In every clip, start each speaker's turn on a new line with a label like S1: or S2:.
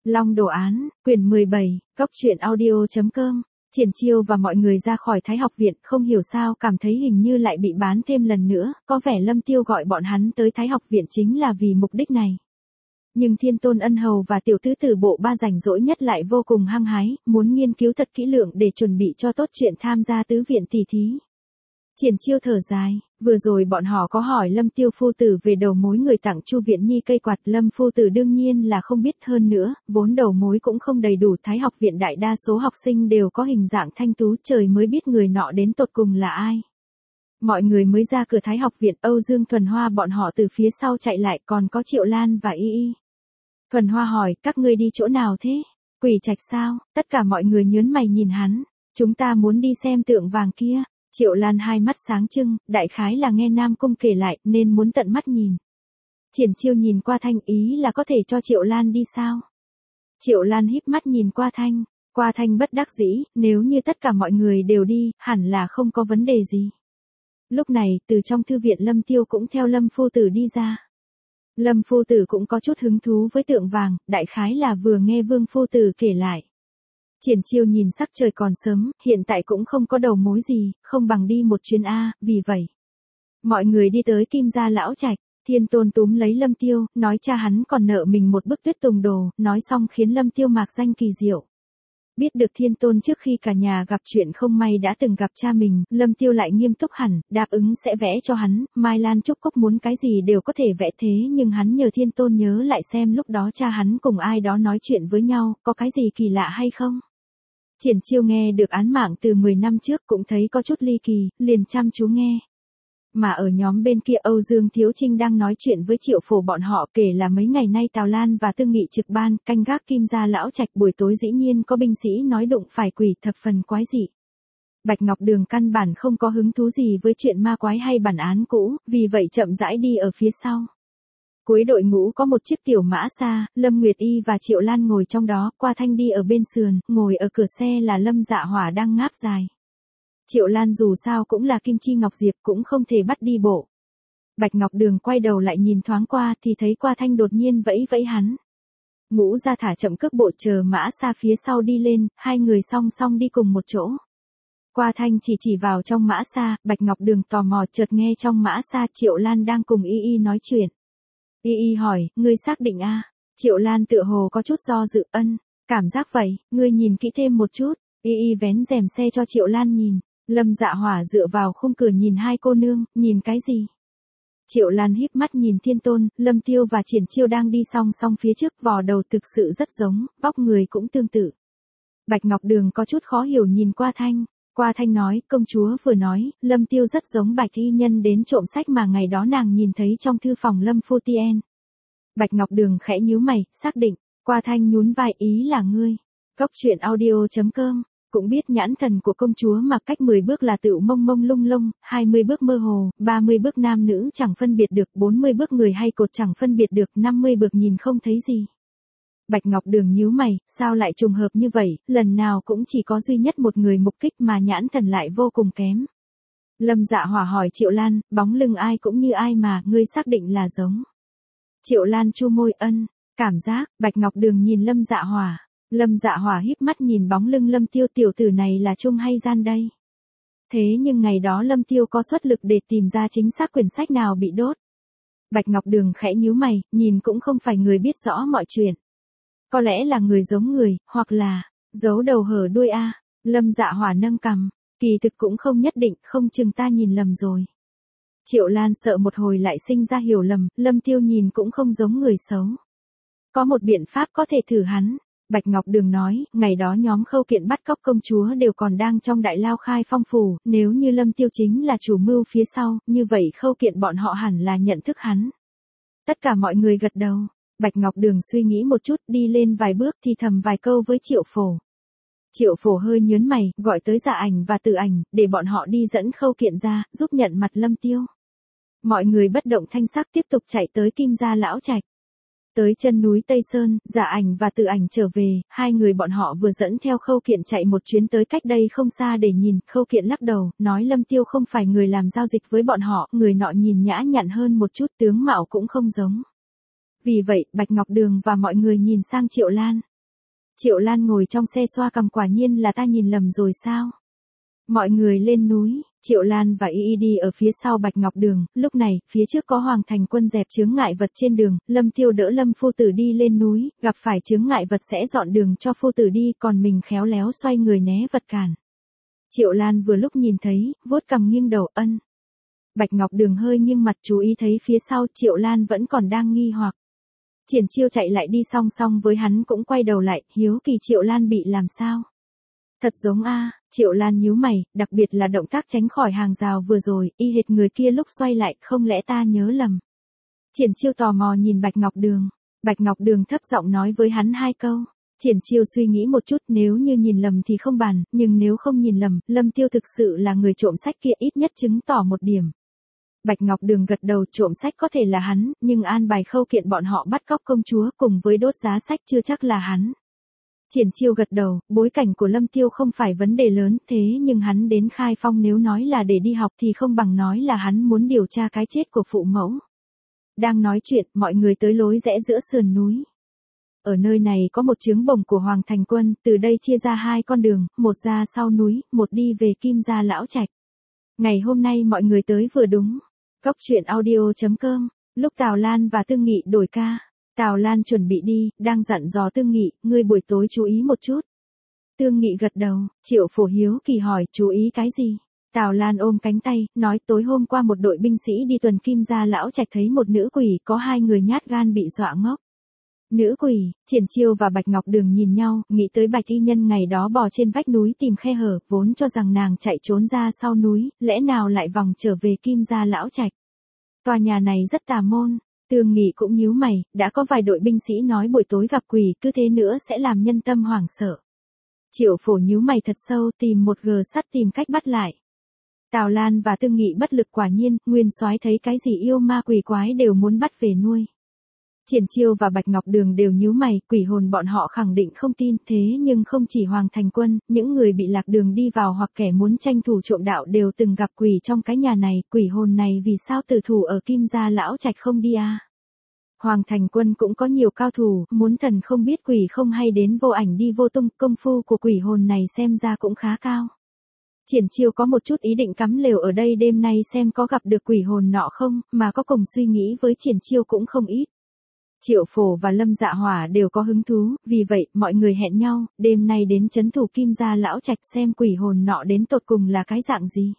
S1: Long Đồ Án, quyển 17, Góc truyện audio.com. Triển Chiêu và mọi người ra khỏi Thái học viện, không hiểu sao cảm thấy hình như lại bị bán thêm lần nữa, có vẻ Lâm Tiêu gọi bọn hắn tới Thái học viện chính là vì mục đích này. Nhưng Thiên Tôn Ân Hầu và tiểu tứ tử bộ ba rảnh rỗi nhất lại vô cùng hăng hái, muốn nghiên cứu thật kỹ lưỡng để chuẩn bị cho tốt chuyện tham gia tứ viện tỷ thí. Triển Chiêu thở dài, vừa rồi bọn họ có hỏi Lâm Tiêu phu tử về đầu mối người tặng Chu Viện Nhi cây quạt, Lâm phu tử đương nhiên là không biết, hơn nữa, vốn đầu mối cũng không đầy đủ, Thái học viện đại đa số học sinh đều có hình dạng thanh tú, trời mới biết người nọ đến tột cùng là ai. Mọi người mới ra cửa Thái học viện, Âu Dương Thuần Hoa bọn họ từ phía sau chạy lại, còn có Triệu Lan và Y Y. Thuần Hoa hỏi, các ngươi đi chỗ nào thế? Quỷ Trạch sao? Tất cả mọi người nhớn mày nhìn hắn. Chúng ta muốn đi xem tượng vàng kia. Triệu Lan hai mắt sáng trưng, đại khái là nghe Nam Cung kể lại nên muốn tận mắt nhìn. Triển Chiêu nhìn qua Thanh, ý là có thể cho Triệu Lan đi sao? Triệu Lan híp mắt nhìn qua Thanh. Qua Thanh bất đắc dĩ, nếu như tất cả mọi người đều đi, hẳn là không có vấn đề gì. Lúc này, từ trong thư viện Lâm Tiêu cũng theo Lâm phu tử đi ra. Lâm phu tử cũng có chút hứng thú với tượng vàng, đại khái là vừa nghe Vương phu tử kể lại. Triển Chiêu nhìn sắc trời còn sớm, hiện tại cũng không có đầu mối gì, không bằng đi một chuyến A, vì vậy. Mọi người đi tới Kim Gia Lão Trạch, Thiên Tôn túm lấy Lâm Tiêu, nói cha hắn còn nợ mình một bức Tuyết Tùng đồ, nói xong khiến Lâm Tiêu mạc danh kỳ diệu. Biết được Thiên Tôn trước khi cả nhà gặp chuyện không may đã từng gặp cha mình, Lâm Tiêu lại nghiêm túc hẳn, đáp ứng sẽ vẽ cho hắn, Mai Lan Trúc Cúc muốn cái gì đều có thể vẽ, thế nhưng hắn nhờ Thiên Tôn nhớ lại xem lúc đó cha hắn cùng ai đó nói chuyện với nhau, có cái gì kỳ lạ hay không. Triển Chiêu nghe được án mạng từ 10 năm trước cũng thấy có chút ly kỳ, liền chăm chú nghe. Mà ở nhóm bên kia Âu Dương Thiếu Trinh đang nói chuyện với Triệu Phổ bọn họ, kể là mấy ngày nay Tào Lan và Tương Nghị trực ban, canh gác Kim Gia Lão Trạch, buổi tối dĩ nhiên có binh sĩ nói đụng phải quỷ, thập phần quái dị. Bạch Ngọc Đường căn bản không có hứng thú gì với chuyện ma quái hay bản án cũ, vì vậy chậm rãi đi ở phía sau. Cuối đội ngũ có một chiếc tiểu mã xa, Lâm Nguyệt Y và Triệu Lan ngồi trong đó, Qua Thanh đi ở bên sườn, ngồi ở cửa xe là Lâm Dạ Hỏa đang ngáp dài. Triệu Lan dù sao cũng là Kim Chi Ngọc Diệp, cũng không thể bắt đi bộ. Bạch Ngọc Đường quay đầu lại nhìn thoáng qua thì thấy Qua Thanh đột nhiên vẫy vẫy hắn. Ngũ ra thả chậm cước bộ chờ mã xa phía sau đi lên, hai người song song đi cùng một chỗ. Qua Thanh chỉ vào trong mã xa, Bạch Ngọc Đường tò mò chợt nghe trong mã xa Triệu Lan đang cùng Y Y nói chuyện. Y Y hỏi, ngươi xác định a? Triệu Lan tựa hồ có chút do dự, ân, cảm giác vậy, ngươi nhìn kỹ thêm một chút. Y Y vén rèm xe cho Triệu Lan nhìn. Lâm Dạ Hỏa dựa vào khung cửa nhìn hai cô nương, nhìn cái gì? Triệu Lan híp mắt nhìn Thiên Tôn, Lâm Tiêu và Triển Chiêu đang đi song song phía trước, vò đầu thực sự rất giống, vóc người cũng tương tự. Bạch Ngọc Đường có chút khó hiểu nhìn Qua Thanh. Qua Thanh nói, công chúa vừa nói, Lâm Tiêu rất giống Bạch y nhân đến trộm sách mà ngày đó nàng nhìn thấy trong thư phòng Lâm Phu Tien. Bạch Ngọc Đường khẽ nhíu mày, xác định. Qua Thanh nhún vai, ý là ngươi. Góc truyện audio.com. Cũng biết nhãn thần của công chúa mà cách 10 bước là tựu mông mông lung lung, 20 bước mơ hồ, 30 bước nam nữ chẳng phân biệt được, 40 bước người hay cột chẳng phân biệt được, 50 bước nhìn không thấy gì. Bạch Ngọc Đường nhíu mày, sao lại trùng hợp như vậy, lần nào cũng chỉ có duy nhất một người mục kích mà nhãn thần lại vô cùng kém. Lâm Dạ Hỏa hỏi Triệu Lan, bóng lưng ai cũng như ai mà, ngươi xác định là giống. Triệu Lan chu môi, ân, cảm giác. Bạch Ngọc Đường nhìn Lâm Dạ Hỏa. Lâm Dạ Hỏa híp mắt nhìn bóng lưng Lâm Tiêu, tiểu tử này là trung hay gian đây? Thế nhưng ngày đó Lâm Tiêu có xuất lực để tìm ra chính xác quyển sách nào bị đốt. Bạch Ngọc Đường khẽ nhíu mày, nhìn cũng không phải người biết rõ mọi chuyện. Có lẽ là người giống người, hoặc là giấu đầu hở đuôi a. Lâm Dạ Hỏa nâng cằm, kỳ thực cũng không nhất định, không chừng ta nhìn lầm rồi. Triệu Lan sợ một hồi lại sinh ra hiểu lầm, Lâm Tiêu nhìn cũng không giống người xấu. Có một biện pháp có thể thử hắn. Bạch Ngọc Đường nói, ngày đó nhóm Khâu Kiện bắt cóc công chúa đều còn đang trong Đại Lao Khai Phong phủ, nếu như Lâm Tiêu chính là chủ mưu phía sau, như vậy Khâu Kiện bọn họ hẳn là nhận thức hắn. Tất cả mọi người gật đầu. Bạch Ngọc Đường suy nghĩ một chút, đi lên vài bước thì thầm vài câu với Triệu Phổ. Triệu Phổ hơi nhớn mày, gọi tới Dạ Ảnh và Từ Ảnh, để bọn họ đi dẫn Khâu Kiện ra, giúp nhận mặt Lâm Tiêu. Mọi người bất động thanh sắc tiếp tục chạy tới Kim Gia Lão Trạch. Tới chân núi Tây Sơn, Dạ Ảnh và Từ Ảnh trở về, hai người bọn họ vừa dẫn theo Khâu Kiện chạy một chuyến tới cách đây không xa để nhìn, Khâu Kiện lắc đầu, nói Lâm Tiêu không phải người làm giao dịch với bọn họ, người nọ nhìn nhã nhặn hơn một chút, tướng mạo cũng không giống. Vì vậy, Bạch Ngọc Đường và mọi người nhìn sang Triệu Lan. Triệu Lan ngồi trong xe xoa cằm, quả nhiên là ta nhìn lầm rồi sao? Mọi người lên núi, Triệu Lan và Y Y đi ở phía sau Bạch Ngọc Đường, lúc này, phía trước có Hoàng Thành Quân dẹp chướng ngại vật trên đường, Lâm Tiêu đỡ Lâm phu tử đi lên núi, gặp phải chướng ngại vật sẽ dọn đường cho phu tử đi, còn mình khéo léo xoay người né vật cản. Triệu Lan vừa lúc nhìn thấy, vuốt cằm nghiêng đầu ân. Bạch Ngọc Đường hơi nghiêng mặt chú ý thấy phía sau Triệu Lan vẫn còn đang nghi hoặc. Triển Chiêu chạy lại đi song song với hắn cũng quay đầu lại, hiếu kỳ Triệu Lan bị làm sao. Thật giống a, Triệu Lan nhíu mày, đặc biệt là động tác tránh khỏi hàng rào vừa rồi, y hệt người kia lúc xoay lại, không lẽ ta nhớ lầm. Triển Chiêu tò mò nhìn Bạch Ngọc Đường. Bạch Ngọc Đường thấp giọng nói với hắn hai câu. Triển Chiêu suy nghĩ một chút, nếu như nhìn lầm thì không bàn, nhưng nếu không nhìn lầm, Lâm Tiêu thực sự là người trộm sách kia, ít nhất chứng tỏ một điểm. Bạch Ngọc Đường gật đầu, trộm sách có thể là hắn, nhưng an bài khâu kiện bọn họ bắt cóc công chúa cùng với đốt giá sách chưa chắc là hắn. Triển Chiêu gật đầu, bối cảnh của Lâm Tiêu không phải vấn đề lớn, thế nhưng hắn đến Khai Phong nếu nói là để đi học thì không bằng nói là hắn muốn điều tra cái chết của phụ mẫu. Đang nói chuyện, mọi người tới lối rẽ giữa sườn núi. Ở nơi này có một trướng bồng của Hoàng Thành Quân, từ đây chia ra hai con đường, một ra sau núi, một đi về Kim Gia Lão Trạch. Ngày hôm nay mọi người tới vừa đúng. Cóc truyện audio.com, lúc Tào Lan và Tương Nghị đổi ca. Tào Lan chuẩn bị đi, đang dặn dò Tương Nghị, ngươi buổi tối chú ý một chút. Tương Nghị gật đầu, Triệu Phổ hiếu kỳ hỏi, chú ý cái gì? Tào Lan ôm cánh tay, nói tối hôm qua một đội binh sĩ đi tuần Kim Gia Lão Trạch thấy một nữ quỷ, có hai người nhát gan bị dọa ngốc. Nữ quỷ, Triển Chiêu và Bạch Ngọc Đường nhìn nhau, nghĩ tới Bạch Y Nhân ngày đó bò trên vách núi tìm khe hở, vốn cho rằng nàng chạy trốn ra sau núi, lẽ nào lại vòng trở về Kim Gia Lão Trạch. Tòa nhà này rất tà môn. Tương Nghị cũng nhíu mày, đã có vài đội binh sĩ nói buổi tối gặp quỷ, cứ thế nữa sẽ làm nhân tâm hoảng sợ. Triệu Phổ nhíu mày thật sâu, tìm một gờ sắt tìm cách bắt lại. Tào Lan và Tương Nghị bất lực, quả nhiên, Nguyên Soái thấy cái gì yêu ma quỷ quái đều muốn bắt về nuôi. Triển Chiêu và Bạch Ngọc Đường đều nhíu mày, quỷ hồn bọn họ khẳng định không tin, thế nhưng không chỉ Hoàng Thành Quân, những người bị lạc đường đi vào hoặc kẻ muốn tranh thủ trộm đạo đều từng gặp quỷ trong cái nhà này, quỷ hồn này vì sao tử thủ ở Kim Gia Lão Trạch không đi à? Hoàng Thành Quân cũng có nhiều cao thủ, muốn thần không biết quỷ không hay đến vô ảnh đi vô tung, công phu của quỷ hồn này xem ra cũng khá cao. Triển Chiêu có một chút ý định cắm lều ở đây đêm nay xem có gặp được quỷ hồn nọ không, mà có cùng suy nghĩ với Triển Chiêu cũng không ít. Triệu Phổ và Lâm Dạ Hỏa đều có hứng thú, vì vậy, mọi người hẹn nhau, đêm nay đến trấn thủ Kim Gia Lão Trạch xem quỷ hồn nọ đến tột cùng là cái dạng gì.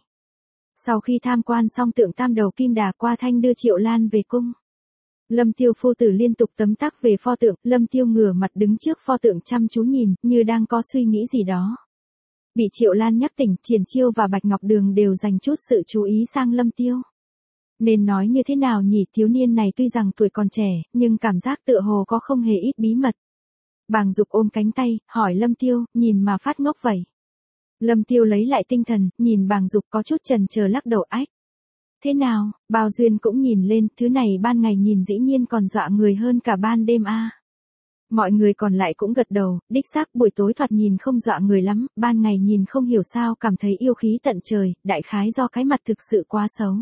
S1: Sau khi tham quan xong tượng tam đầu Kim Đà, Qua Thanh đưa Triệu Lan về cung. Lâm Tiêu phu tử liên tục tấm tắc về pho tượng, Lâm Tiêu ngửa mặt đứng trước pho tượng chăm chú nhìn, như đang có suy nghĩ gì đó. Bị Triệu Lan nhắc tỉnh, Triển Chiêu và Bạch Ngọc Đường đều dành chút sự chú ý sang Lâm Tiêu. Nên nói như thế nào nhỉ, thiếu niên này tuy rằng tuổi còn trẻ, nhưng cảm giác tựa hồ có không hề ít bí mật. Bàng Dục ôm cánh tay, hỏi Lâm Tiêu, nhìn mà phát ngốc vậy. Lâm Tiêu lấy lại tinh thần, nhìn Bàng Dục có chút chần chờ lắc đầu ách. Thế nào, Bao Duyên cũng nhìn lên, thứ này ban ngày nhìn dĩ nhiên còn dọa người hơn cả ban đêm a. Mọi người còn lại cũng gật đầu, đích xác buổi tối thoạt nhìn không dọa người lắm, ban ngày nhìn không hiểu sao cảm thấy yêu khí tận trời, đại khái do cái mặt thực sự quá xấu.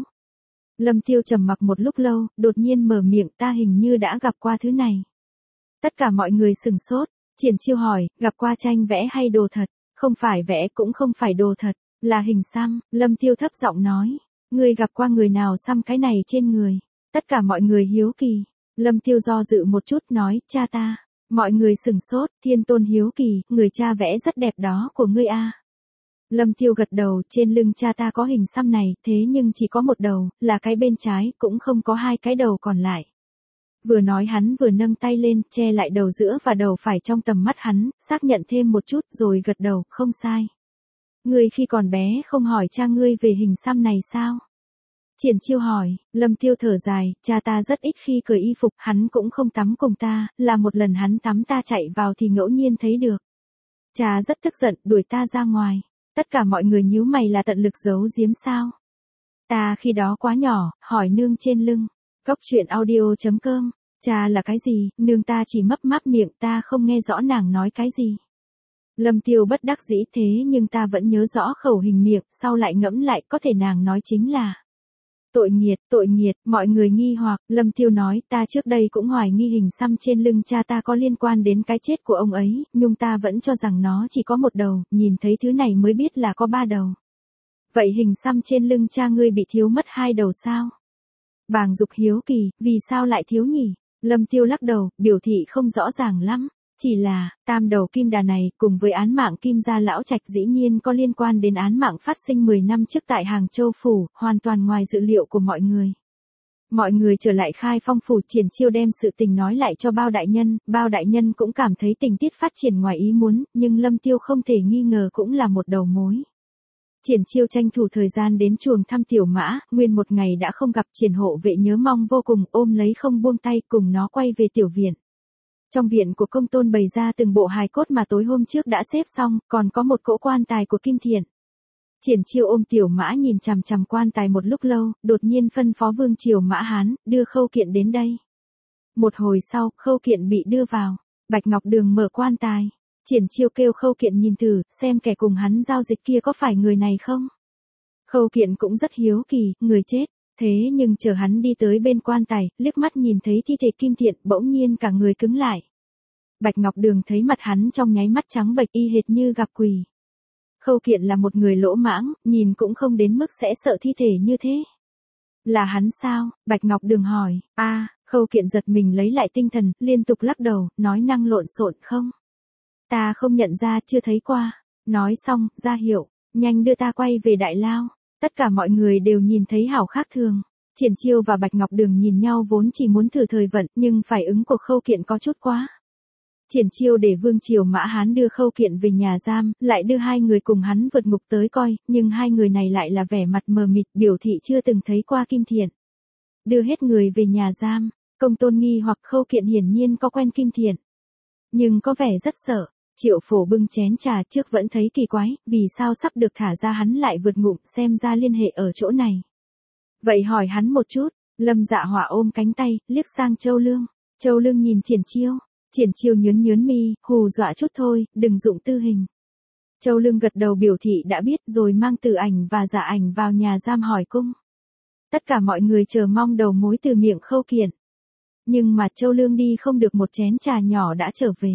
S1: Lâm Tiêu trầm mặc một lúc lâu, đột nhiên mở miệng, ta hình như đã gặp qua thứ này. Tất cả mọi người sừng sốt, Triển Chiêu hỏi, gặp qua tranh vẽ hay đồ thật? Không phải vẽ cũng không phải đồ thật, là hình xăm. Lâm Tiêu thấp giọng nói, ngươi gặp qua người nào xăm cái này trên người? Tất cả mọi người hiếu kỳ. Lâm Tiêu do dự một chút nói, cha ta. Mọi người sừng sốt, Thiên Tôn hiếu kỳ, người cha vẽ rất đẹp đó của ngươi a. Lâm Tiêu gật đầu, trên lưng cha ta có hình xăm này, thế nhưng chỉ có một đầu, là cái bên trái, cũng không có hai cái đầu còn lại. Vừa nói hắn vừa nâng tay lên, che lại đầu giữa và đầu phải trong tầm mắt hắn, xác nhận thêm một chút rồi gật đầu, không sai. Ngươi khi còn bé không hỏi cha ngươi về hình xăm này sao? Triển Chiêu hỏi, Lâm Tiêu thở dài, cha ta rất ít khi cởi y phục, hắn cũng không tắm cùng ta, là một lần hắn tắm ta chạy vào thì ngẫu nhiên thấy được. Cha rất tức giận, đuổi ta ra ngoài. Tất cả mọi người nhíu mày là tận lực giấu giếm sao? Ta khi đó quá nhỏ, hỏi nương trên lưng. Cóc truyện audio.com, cha là cái gì, nương ta chỉ mấp máp miệng, ta không nghe rõ nàng nói cái gì. Lâm Tiêu bất đắc dĩ, thế nhưng ta vẫn nhớ rõ khẩu hình miệng, sau lại ngẫm lại có thể nàng nói chính là Tội nghiệt, mọi người nghi hoặc, Lâm Tiêu nói, ta trước đây cũng hoài nghi hình xăm trên lưng cha ta có liên quan đến cái chết của ông ấy, nhưng ta vẫn cho rằng nó chỉ có một đầu, nhìn thấy thứ này mới biết là có 3 đầu. Vậy hình xăm trên lưng cha ngươi bị thiếu mất 2 đầu sao? Bàng Dục hiếu kỳ, vì sao lại thiếu nhỉ? Lâm Tiêu lắc đầu, biểu thị không rõ ràng lắm. Chỉ là, tam đầu kim đà này, cùng với án mạng Kim Gia Lão Trạch dĩ nhiên có liên quan đến án mạng phát sinh 10 năm trước tại Hàng Châu Phủ, hoàn toàn ngoài dự liệu của mọi người. Mọi người trở lại Khai Phong Phủ, Triển Chiêu đem sự tình nói lại cho Bao đại nhân cũng cảm thấy tình tiết phát triển ngoài ý muốn, nhưng Lâm Tiêu không thể nghi ngờ cũng là một đầu mối. Triển Chiêu tranh thủ thời gian đến chuồng thăm Tiểu Mã, nguyên một ngày đã không gặp, Triển hộ vệ nhớ mong vô cùng, ôm lấy không buông tay, cùng nó quay về tiểu viện. Trong viện của công tôn bày ra từng bộ hài cốt mà tối hôm trước đã xếp xong, còn có một cỗ quan tài của Kim Thiện. Triển Chiêu ôm Tiểu Mã nhìn chằm chằm quan tài một lúc lâu, đột nhiên phân phó Vương Triều Mã Hán, đưa Khâu Kiện đến đây. Một hồi sau, Khâu Kiện bị đưa vào. Bạch Ngọc Đường mở quan tài. Triển Chiêu kêu Khâu Kiện nhìn thử, xem kẻ cùng hắn giao dịch kia có phải người này không. Khâu Kiện cũng rất hiếu kỳ, người chết. Thế nhưng chờ hắn đi tới bên quan tài, liếc mắt nhìn thấy thi thể Kim Thiện, bỗng nhiên cả người cứng lại. Bạch Ngọc Đường thấy mặt hắn trong nháy mắt trắng bệch y hệt như gặp quỷ. Khâu Kiện là một người lỗ mãng, nhìn cũng không đến mức sẽ sợ thi thể như thế. Là hắn sao? Bạch Ngọc Đường hỏi. Khâu Kiện giật mình lấy lại tinh thần, liên tục lắc đầu, nói năng lộn xộn không. Ta không nhận ra, chưa thấy qua. Nói xong, ra hiệu, nhanh đưa ta quay về Đại Lao. Tất cả mọi người đều nhìn thấy hảo khác thường. Triển Chiêu và Bạch Ngọc Đường nhìn nhau vốn chỉ muốn thử thời vận, nhưng phải ứng của Khâu Kiện có chút quá. Triển Chiêu để Vương Triều Mã Hán đưa Khâu Kiện về nhà giam, lại đưa 2 người cùng hắn vượt ngục tới coi, nhưng 2 người này lại là vẻ mặt mờ mịt, biểu thị chưa từng thấy qua Kim Thiện. Đưa hết người về nhà giam, công tôn nghi hoặc Khâu Kiện hiển nhiên có quen Kim Thiện, nhưng có vẻ rất sợ. Triệu Phổ bưng chén trà trước vẫn thấy kỳ quái, vì sao sắp được thả ra hắn lại vượt ngục, xem ra liên hệ ở chỗ này. Vậy hỏi hắn một chút. Lâm Dạ Hỏa ôm cánh tay, liếc sang Châu Lương. Châu Lương nhìn Triển Chiêu nhớn mi, hù dọa chút thôi, đừng dụng tư hình. Châu Lương gật đầu biểu thị đã biết, rồi mang Từ Ảnh và Dạ Ảnh vào nhà giam hỏi cung. Tất cả mọi người chờ mong đầu mối từ miệng Khâu Kiện. Nhưng mà Châu Lương đi không được một chén trà nhỏ đã trở về.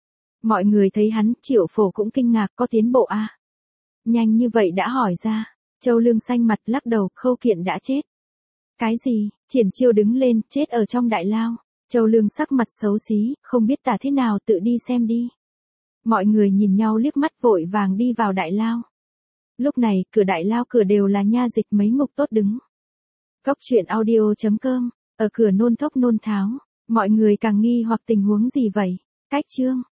S1: Mọi người thấy hắn, Triệu Phổ cũng kinh ngạc, có tiến bộ à? Nhanh như vậy đã hỏi ra. Châu Lương xanh mặt lắc đầu, Khâu Kiện đã chết. Cái gì? Triển Chiêu đứng lên, chết ở trong Đại Lao. Châu Lương sắc mặt xấu xí, không biết tả thế nào, tự đi xem đi. Mọi người nhìn nhau liếc mắt vội vàng đi vào Đại Lao. Lúc này, cửa Đại Lao cửa đều là nha dịch mấy ngục tốt đứng. Cóc truyện audio.com, ở cửa nôn thốc nôn tháo. Mọi người càng nghi hoặc tình huống gì vậy? Cách chương.